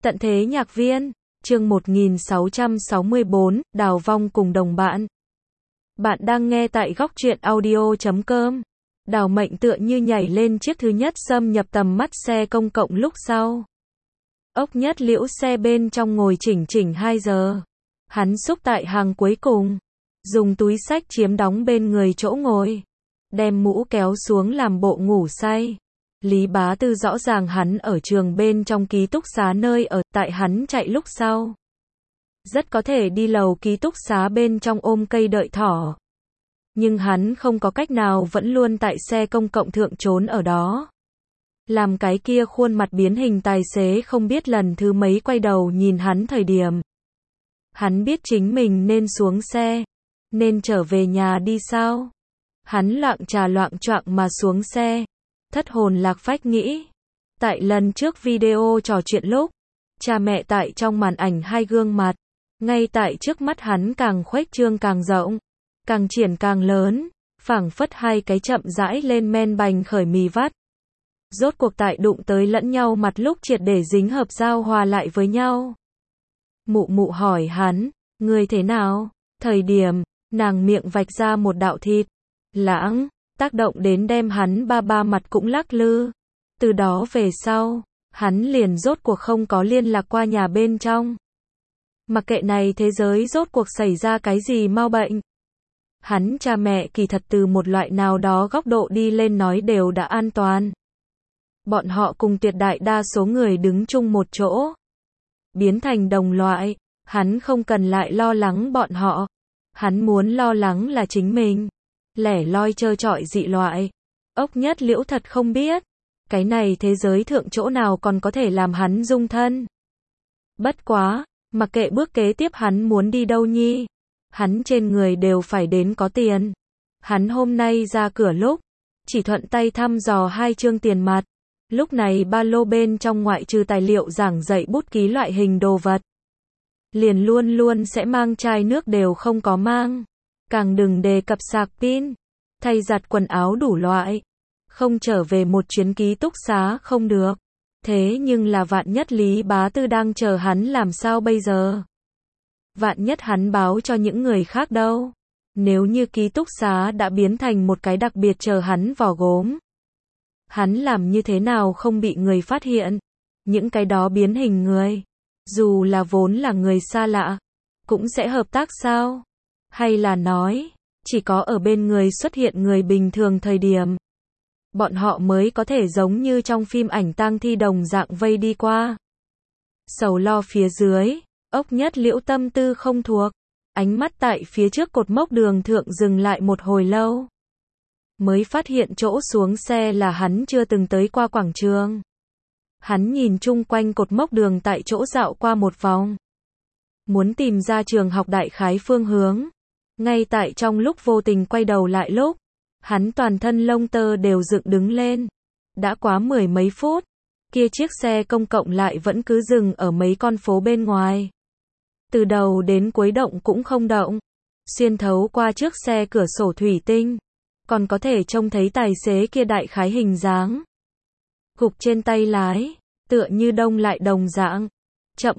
Tận thế nhạc viên, chương 1664, Đào Vong cùng đồng bạn. Bạn đang nghe tại góc truyện audio.com. Đào Mệnh tựa như nhảy lên chiếc thứ nhất xâm nhập tầm mắt xe công cộng lúc sau. Ốc Nhất Liễu xe bên trong ngồi chỉnh chỉnh 2 giờ. Hắn xúc tại hàng cuối cùng, dùng túi xách chiếm đóng bên người chỗ ngồi, đem mũ kéo xuống làm bộ ngủ say. Lý Bá Tư rõ ràng hắn ở trường bên trong ký túc xá nơi ở, tại hắn chạy lúc sau. Rất có thể đi lầu ký túc xá bên trong ôm cây đợi thỏ. Nhưng hắn không có cách nào vẫn luôn tại xe công cộng thượng trốn ở đó. Làm cái kia khuôn mặt biến hình tài xế không biết lần thứ mấy quay đầu nhìn hắn thời điểm. Hắn biết chính mình nên xuống xe, nên trở về nhà đi sao. Hắn loạng trà loạng choạng mà xuống xe. Thất hồn lạc phách nghĩ. Tại lần trước video trò chuyện lúc, cha mẹ tại trong màn ảnh hai gương mặt, ngay tại trước mắt hắn càng khuếch trương càng rộng, càng triển càng lớn, phảng phất hai cái chậm rãi lên men bành khởi mì vắt. Rốt cuộc tại đụng tới lẫn nhau mặt lúc triệt để dính hợp giao hòa lại với nhau. Mụ mụ hỏi hắn, người thế nào? Thời điểm, nàng miệng vạch ra một đạo thịt lãng, tác động đến đem hắn ba mặt cũng lắc lư. Từ đó về sau, hắn liền rốt cuộc không có liên lạc qua nhà bên trong. Mặc kệ này thế giới rốt cuộc xảy ra cái gì mau bệnh. Hắn cha mẹ kỳ thật từ một loại nào đó góc độ đi lên nói đều đã an toàn. Bọn họ cùng tuyệt đại đa số người đứng chung một chỗ. Biến thành đồng loại, hắn không cần lại lo lắng bọn họ. Hắn muốn lo lắng là chính mình. Lẻ loi trơ trọi dị loại. Ốc Nhất Liễu thật không biết. Cái này thế giới thượng chỗ nào còn có thể làm hắn dung thân. Bất quá, mặc kệ bước kế tiếp hắn muốn đi đâu nhi. Hắn trên người đều phải đến có tiền. Hắn hôm nay ra cửa lúc, chỉ thuận tay thăm dò 2 trương tiền mặt. Lúc này ba lô bên trong ngoại trừ tài liệu giảng dạy bút ký loại hình đồ vật. Liền luôn luôn sẽ mang chai nước đều không có mang. Càng đừng đề cập sạc pin, thay giặt quần áo đủ loại. Không trở về một chuyến ký túc xá không được. Thế nhưng là vạn nhất Lý Bá Tư đang chờ hắn làm sao bây giờ? Vạn nhất hắn báo cho những người khác đâu? Nếu như ký túc xá đã biến thành một cái đặc biệt chờ hắn vò gốm. Hắn làm như thế nào không bị người phát hiện? Những cái đó biến hình người, dù là vốn là người xa lạ, cũng sẽ hợp tác sao? Hay là nói, chỉ có ở bên người xuất hiện người bình thường thời điểm, bọn họ mới có thể giống như trong phim ảnh tang thi đồng dạng vây đi qua. Sầu lo phía dưới, Ốc Nhất Liễu tâm tư không thuộc, ánh mắt tại phía trước cột mốc đường thượng dừng lại một hồi lâu. Mới phát hiện chỗ xuống xe là hắn chưa từng tới qua quảng trường. Hắn nhìn chung quanh cột mốc đường tại chỗ dạo qua một vòng. Muốn tìm ra trường học đại khái phương hướng. Ngay tại trong lúc vô tình quay đầu lại lúc, hắn toàn thân lông tơ đều dựng đứng lên. Đã quá 10 mấy phút, kia chiếc xe công cộng lại vẫn cứ dừng ở mấy con phố bên ngoài. Từ đầu đến cuối động cũng không động. Xuyên thấu qua trước xe cửa sổ thủy tinh, còn có thể trông thấy tài xế kia đại khái hình dáng. Gục trên tay lái, tựa như đông lại đồng dạng. Chậm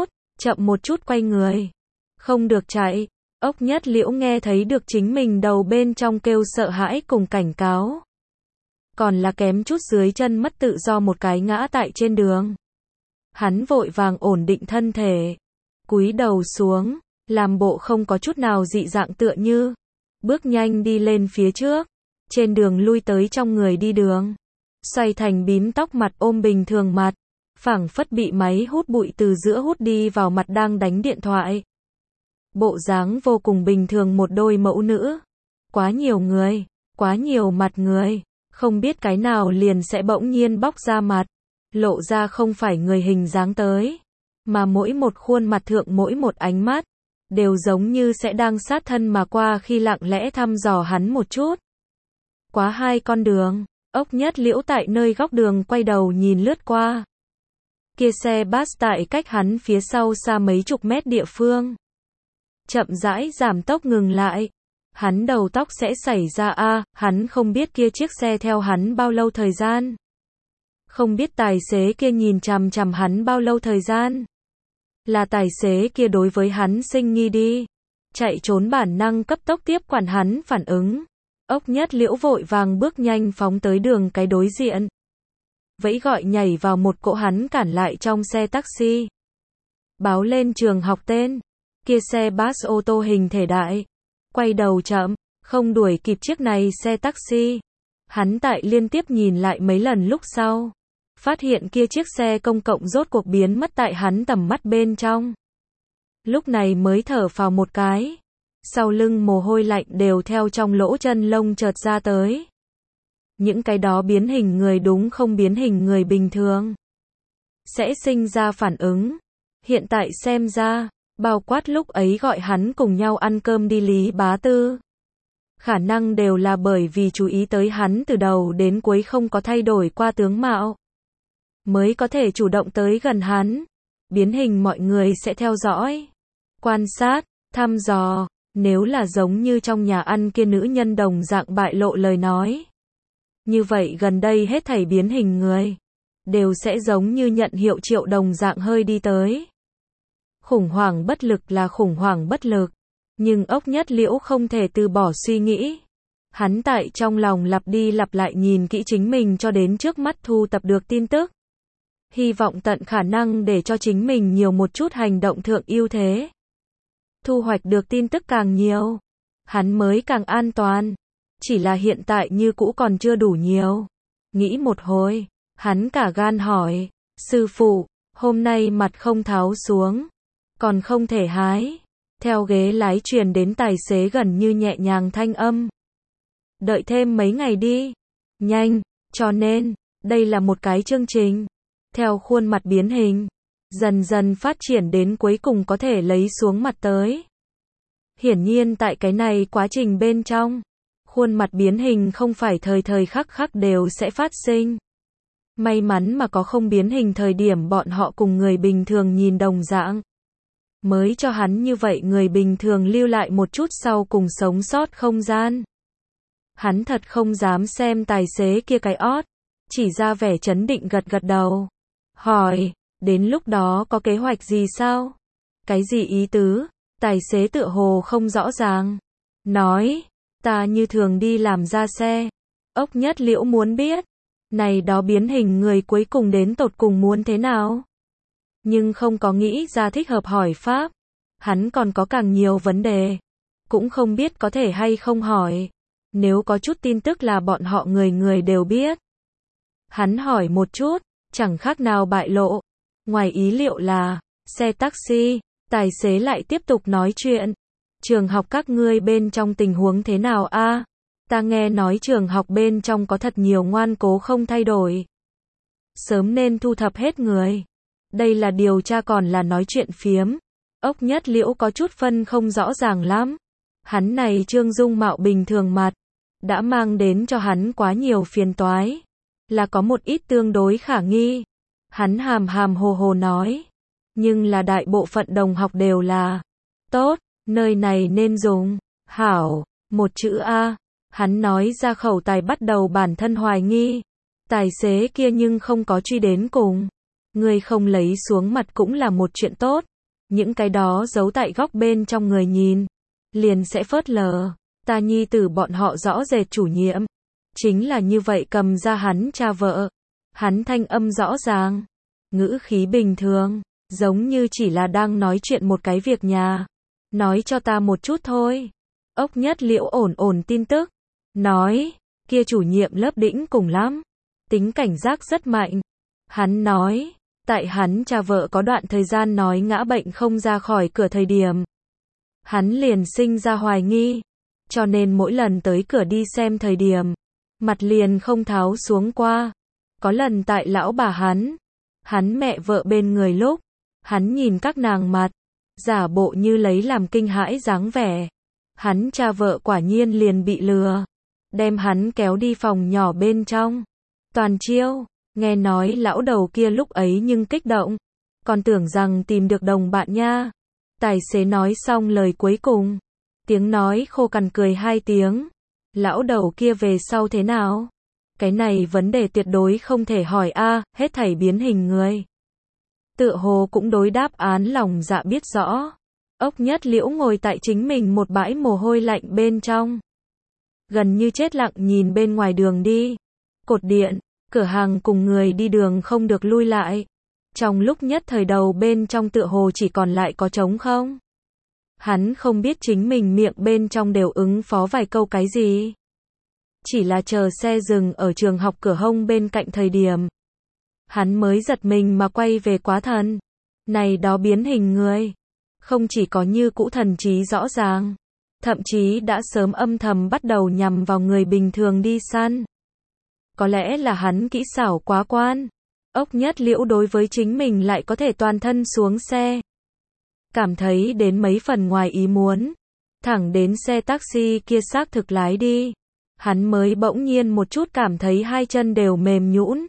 một chút quay người. Không được chạy. Ốc Nhất Liễu nghe thấy được chính mình đầu bên trong kêu sợ hãi cùng cảnh cáo. Còn là kém chút dưới chân mất tự do một cái ngã tại trên đường. Hắn vội vàng ổn định thân thể. Cúi đầu xuống, làm bộ không có chút nào dị dạng tựa như. Bước nhanh đi lên phía trước. Trên đường lui tới trong người đi đường. Xoay thành bím tóc mặt ôm bình thường mặt. Phảng phất bị máy hút bụi từ giữa hút đi vào mặt đang đánh điện thoại. Bộ dáng vô cùng bình thường một đôi mẫu nữ. Quá nhiều người, quá nhiều mặt người. Không biết cái nào liền sẽ bỗng nhiên bóc ra mặt. Lộ ra không phải người hình dáng tới. Mà mỗi một khuôn mặt thượng mỗi một ánh mắt. Đều giống như sẽ đang sát thân mà qua khi lặng lẽ thăm dò hắn một chút. Quá 2 con đường. Ốc Nhất Liễu tại nơi góc đường quay đầu nhìn lướt qua. Kia xe bus tại cách hắn phía sau xa mấy chục mét địa phương. Chậm rãi giảm tốc ngừng lại. Hắn đầu tóc sẽ xảy ra hắn không biết kia chiếc xe theo hắn bao lâu thời gian. Không biết tài xế kia nhìn chằm chằm hắn bao lâu thời gian. Là tài xế kia đối với hắn sinh nghi đi. Chạy trốn bản năng cấp tốc tiếp quản hắn phản ứng. Ốc Nhất Liễu vội vàng bước nhanh phóng tới đường cái đối diện. Vẫy gọi nhảy vào một cỗ hắn cản lại trong xe taxi. Báo lên trường học tên. Kia xe bus ô tô hình thể đại. Quay đầu chậm, không đuổi kịp chiếc này xe taxi. Hắn tại liên tiếp nhìn lại mấy lần lúc sau. Phát hiện kia chiếc xe công cộng rốt cuộc biến mất tại hắn tầm mắt bên trong. Lúc này mới thở phào một cái. Sau lưng mồ hôi lạnh đều theo trong lỗ chân lông chợt ra tới. Những cái đó biến hình người đúng không biến hình người bình thường. Sẽ sinh ra phản ứng. Hiện tại xem ra, bao quát lúc ấy gọi hắn cùng nhau ăn cơm đi Lý Bá Tư. Khả năng đều là bởi vì chú ý tới hắn từ đầu đến cuối không có thay đổi qua tướng mạo. Mới có thể chủ động tới gần hắn. Biến hình mọi người sẽ theo dõi. Quan sát, thăm dò. Nếu là giống như trong nhà ăn kia nữ nhân đồng dạng bại lộ lời nói. Như vậy gần đây hết thảy biến hình người. Đều sẽ giống như nhận hiệu triệu đồng dạng hơi đi tới. Khủng hoảng bất lực là khủng hoảng bất lực. Nhưng Ốc Nhất Liễu không thể từ bỏ suy nghĩ. Hắn tại trong lòng lặp đi lặp lại nhìn kỹ chính mình cho đến trước mắt thu tập được tin tức. Hy vọng tận khả năng để cho chính mình nhiều một chút hành động thượng ưu thế. Thu hoạch được tin tức càng nhiều, hắn mới càng an toàn. Chỉ là hiện tại như cũ còn chưa đủ nhiều. Nghĩ một hồi, hắn cả gan hỏi, sư phụ, hôm nay mặt không tháo xuống, còn không thể hái. Theo ghế lái truyền đến tài xế gần như nhẹ nhàng thanh âm. Đợi thêm mấy ngày đi. Nhanh, cho nên, đây là một cái chương trình. Theo khuôn mặt biến hình, dần dần phát triển đến cuối cùng có thể lấy xuống mặt tới. Hiển nhiên tại cái này quá trình bên trong, khuôn mặt biến hình không phải thời thời khắc khắc đều sẽ phát sinh. May mắn mà có không biến hình thời điểm bọn họ cùng người bình thường nhìn đồng dạng. Mới cho hắn như vậy người bình thường lưu lại một chút sau cùng sống sót không gian. Hắn thật không dám xem tài xế kia cái ót, chỉ ra vẻ chấn định gật gật đầu. Hỏi, đến lúc đó có kế hoạch gì sao? Cái gì ý tứ? Tài xế tựa hồ không rõ ràng. Nói, ta như thường đi làm ra xe. Ốc Nhất Liễu muốn biết, này đó biến hình người cuối cùng đến tột cùng muốn thế nào? Nhưng không có nghĩ ra thích hợp hỏi pháp. Hắn còn có càng nhiều vấn đề. Cũng không biết có thể hay không hỏi. Nếu có chút tin tức là bọn họ người người đều biết. Hắn hỏi một chút, chẳng khác nào bại lộ. Ngoài ý liệu là, xe taxi, tài xế lại tiếp tục nói chuyện. Trường học các ngươi bên trong tình huống thế nào a? Ta nghe nói trường học bên trong có thật nhiều ngoan cố không thay đổi. Sớm nên thu thập hết người. Đây là điều tra còn là nói chuyện phiếm. Ốc Nhất Liễu có chút phân không rõ ràng lắm. Hắn này trương dung mạo bình thường mặt, đã mang đến cho hắn quá nhiều phiền toái. Là có một ít tương đối khả nghi. Hắn hàm hàm hồ hồ nói. Nhưng là đại bộ phận đồng học đều là tốt, nơi này nên dùng hảo, một chữ A. Hắn nói ra khẩu tài bắt đầu bản thân hoài nghi. Tài xế kia nhưng không có truy đến cùng. Người không lấy xuống mặt cũng là một chuyện tốt. Những cái đó giấu tại góc bên trong người nhìn, liền sẽ phớt lờ. Ta nhi tử bọn họ rõ rệt chủ nhiệm. Chính là như vậy cầm ra hắn cha vợ. Hắn thanh âm rõ ràng, ngữ khí bình thường, giống như chỉ là đang nói chuyện một cái việc nhà. Nói cho ta một chút thôi. Ốc Nhất Liễu ổn ổn tin tức. Nói, kia chủ nhiệm lớp đĩnh cùng lắm. Tính cảnh giác rất mạnh. Hắn nói, tại hắn cha vợ có đoạn thời gian nói ngã bệnh không ra khỏi cửa thời điểm. Hắn liền sinh ra hoài nghi. Cho nên mỗi lần tới cửa đi xem thời điểm, mặt liền không tháo xuống qua. Có lần tại lão bà hắn mẹ vợ bên người lúc, hắn nhìn các nàng mặt, giả bộ như lấy làm kinh hãi dáng vẻ. Hắn cha vợ quả nhiên liền bị lừa, đem hắn kéo đi phòng nhỏ bên trong. Toàn chiêu, nghe nói lão đầu kia lúc ấy nhưng kích động, còn tưởng rằng tìm được đồng bạn nha. Tài xế nói xong lời cuối cùng, tiếng nói khô cằn cười hai tiếng. Lão đầu kia về sau thế nào? Cái này vấn đề tuyệt đối không thể hỏi a, hết thảy biến hình người. Tựa hồ cũng đối đáp án lòng dạ biết rõ. Ốc Nhất Liễu ngồi tại chính mình một bãi mồ hôi lạnh bên trong. Gần như chết lặng nhìn bên ngoài đường đi. Cột điện, cửa hàng cùng người đi đường không được lui lại. Trong lúc nhất thời đầu bên trong tựa hồ chỉ còn lại có trống không. Hắn không biết chính mình miệng bên trong đều ứng phó vài câu cái gì. Chỉ là chờ xe dừng ở trường học cửa hông bên cạnh thời điểm. Hắn mới giật mình mà quay về quá thần. Này đó biến hình người. Không chỉ có như cũ thần trí rõ ràng. Thậm chí đã sớm âm thầm bắt đầu nhằm vào người bình thường đi săn. Có lẽ là hắn kỹ xảo quá quan. Ốc Nhất Liễu đối với chính mình lại có thể toàn thân xuống xe. Cảm thấy đến mấy phần ngoài ý muốn. Thẳng đến xe taxi kia xác thực lái đi. Hắn mới bỗng nhiên một chút cảm thấy hai chân đều mềm nhũn.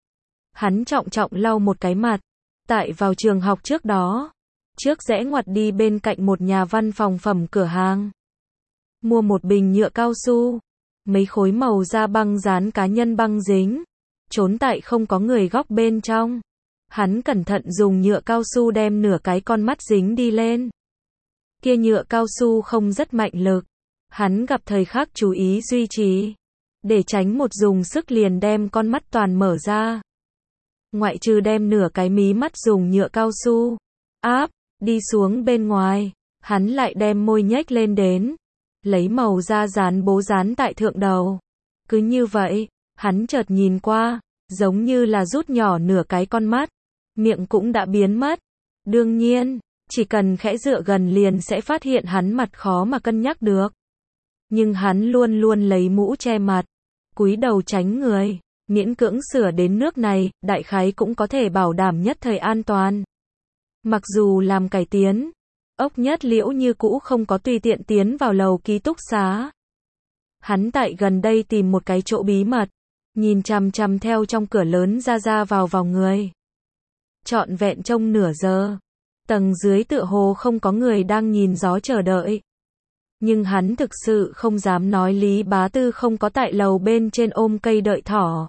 Hắn trọng trọng lau một cái mặt. Tại vào trường học trước đó. Trước rẽ ngoặt đi bên cạnh một nhà văn phòng phẩm cửa hàng. Mua một bình nhựa cao su. Mấy khối màu da băng dán cá nhân băng dính. Trốn tại không có người góc bên trong. Hắn cẩn thận dùng nhựa cao su đem nửa cái con mắt dính đi lên. Kia nhựa cao su không rất mạnh lực. Hắn gặp thời khắc chú ý duy trì. Để tránh một dùng sức liền đem con mắt toàn mở ra. Ngoại trừ đem nửa cái mí mắt dùng nhựa cao su áp đi xuống bên ngoài. Hắn lại đem môi nhếch lên đến. Lấy màu da dán bố dán tại thượng đầu. Cứ như vậy, hắn chợt nhìn qua. Giống như là rút nhỏ nửa cái con mắt. Miệng cũng đã biến mất. Đương nhiên, chỉ cần khẽ dựa gần liền sẽ phát hiện hắn mặt khó mà cân nhắc được. Nhưng hắn luôn luôn lấy mũ che mặt. Cúi đầu tránh người. Miễn cưỡng sửa đến nước này, đại khái cũng có thể bảo đảm nhất thời an toàn. Mặc dù làm cải tiến, Ốc Nhất Liễu như cũ không có tùy tiện tiến vào lầu ký túc xá. Hắn tại gần đây tìm một cái chỗ bí mật. Nhìn chằm chằm theo trong cửa lớn ra vào người. Trọn vẹn trong nửa giờ. Tầng dưới tựa hồ không có người đang nhìn gió chờ đợi. Nhưng hắn thực sự không dám nói Lý Bá Tư không có tại lầu bên trên ôm cây đợi thỏ.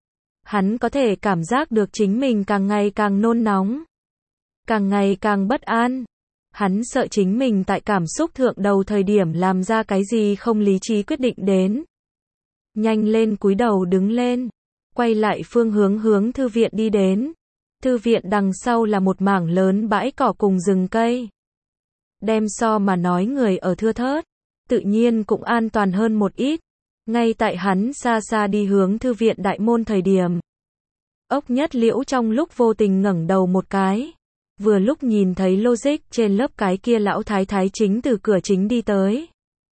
Hắn có thể cảm giác được chính mình càng ngày càng nôn nóng. Càng ngày càng bất an. Hắn sợ chính mình tại cảm xúc thượng đầu thời điểm làm ra cái gì không lý trí quyết định đến. Nhanh lên cúi đầu đứng lên. Quay lại phương hướng thư viện đi đến. Thư viện đằng sau là một mảng lớn bãi cỏ cùng rừng cây. Đem so mà nói người ở thưa thớt. Tự nhiên cũng an toàn hơn một ít. Ngay tại hắn xa xa đi hướng thư viện đại môn thời điểm. Ốc Nhất Liễu trong lúc vô tình ngẩng đầu một cái. Vừa lúc nhìn thấy logic trên lớp cái kia lão thái thái chính từ cửa chính đi tới.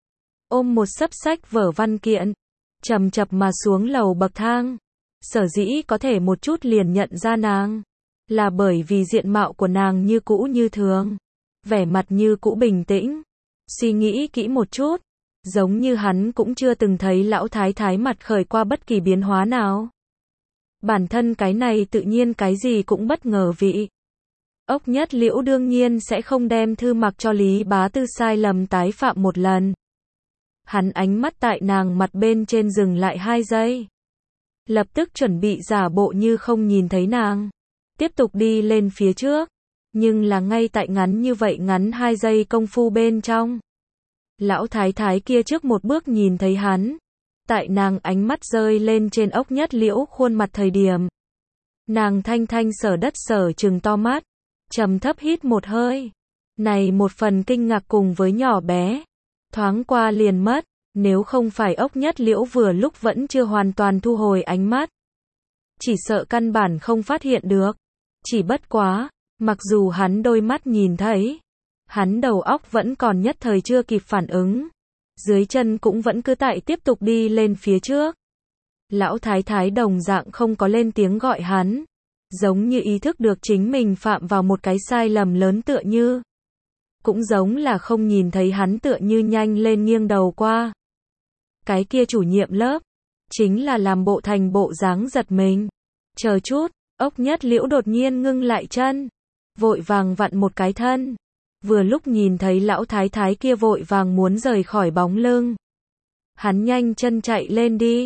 Ôm một xấp sách vở văn kiện. Chậm chậm mà xuống lầu bậc thang. Sở dĩ có thể một chút liền nhận ra nàng. Là bởi vì diện mạo của nàng như cũ như thường. Vẻ mặt như cũ bình tĩnh. Suy nghĩ kỹ một chút. Giống như hắn cũng chưa từng thấy lão thái thái mặt khởi qua bất kỳ biến hóa nào. Bản thân cái này tự nhiên cái gì cũng bất ngờ vị. Ốc Nhất Liễu đương nhiên sẽ không đem thư mặc cho Lý Bá Tư sai lầm tái phạm một lần. Hắn ánh mắt tại nàng mặt bên trên dừng lại 2 giây. Lập tức chuẩn bị giả bộ như không nhìn thấy nàng. Tiếp tục đi lên phía trước. Nhưng là ngay tại ngắn như vậy ngắn 2 giây công phu bên trong. Lão thái thái kia trước một bước nhìn thấy hắn. Tại nàng ánh mắt rơi lên trên Ốc Nhất Liễu khuôn mặt thời điểm. Nàng thanh thanh sở đất sở trừng to mắt. Trầm thấp hít một hơi. Này một phần kinh ngạc cùng với nhỏ bé. Thoáng qua liền mất. Nếu không phải Ốc Nhất Liễu vừa lúc vẫn chưa hoàn toàn thu hồi ánh mắt. Chỉ sợ căn bản không phát hiện được. Chỉ bất quá. Mặc dù hắn đôi mắt nhìn thấy. Hắn đầu óc vẫn còn nhất thời chưa kịp phản ứng. Dưới chân cũng vẫn cứ tại tiếp tục đi lên phía trước. Lão thái thái đồng dạng không có lên tiếng gọi hắn. Giống như ý thức được chính mình phạm vào một cái sai lầm lớn tựa như. Cũng giống là không nhìn thấy hắn tựa như nhanh lên nghiêng đầu qua. Cái kia chủ nhiệm lớp. Chính là làm bộ thành bộ dáng giật mình. Chờ chút, Ốc Nhất Liễu đột nhiên ngưng lại chân. Vội vàng vặn một cái thân. Vừa lúc nhìn thấy lão thái thái kia vội vàng muốn rời khỏi bóng lưng. Hắn nhanh chân chạy lên đi.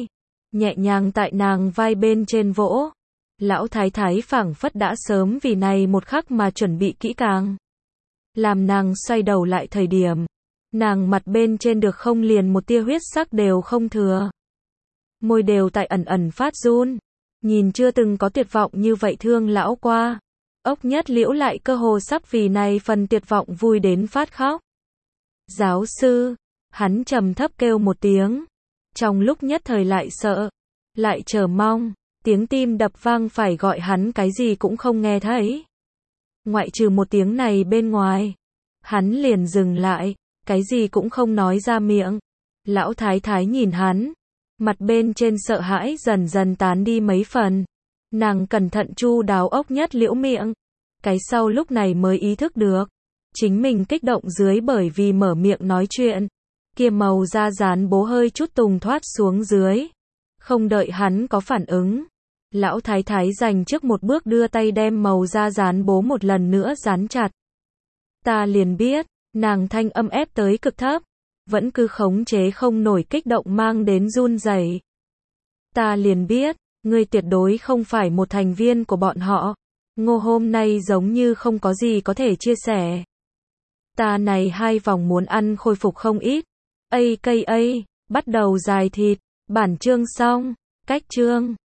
nhẹ nhàng tại nàng vai bên trên vỗ. Lão thái thái phảng phất đã sớm vì này một khắc mà chuẩn bị kỹ càng. Làm nàng xoay đầu lại thời điểm, nàng mặt bên trên được không liền một tia huyết sắc đều không thừa. Môi đều tại ẩn ẩn phát run, nhìn chưa từng có tuyệt vọng như vậy thương lão qua. Ốc Nhất Liễu lại cơ hồ sắp vì này phần tuyệt vọng vui đến phát khóc. Giáo sư, hắn trầm thấp kêu một tiếng, trong lúc nhất thời lại sợ, lại chờ mong, tiếng tim đập vang phải gọi hắn cái gì cũng không nghe thấy. Ngoại trừ một tiếng này bên ngoài, hắn liền dừng lại, cái gì cũng không nói ra miệng. Lão thái thái nhìn hắn, mặt bên trên sợ hãi dần dần tán đi mấy phần. Nàng cẩn thận chu đáo Ốc Nhất Liễu miệng, cái sau lúc này mới ý thức được, chính mình kích động dưới bởi vì mở miệng nói chuyện, kia màu da dán bố hơi chút tùng thoát xuống dưới. Không đợi hắn có phản ứng, lão thái thái dành trước một bước đưa tay đem màu da dán bố một lần nữa dán chặt. Ta liền biết, nàng thanh âm ép tới cực thấp, vẫn cứ khống chế không nổi kích động mang đến run rẩy. Ta liền biết, ngươi tuyệt đối không phải một thành viên của bọn họ. Ngô hôm nay giống như không có gì có thể chia sẻ. Ta này 2 vòng muốn ăn khôi phục không ít. AKA, bắt đầu dài thịt, bản chương xong, cách chương.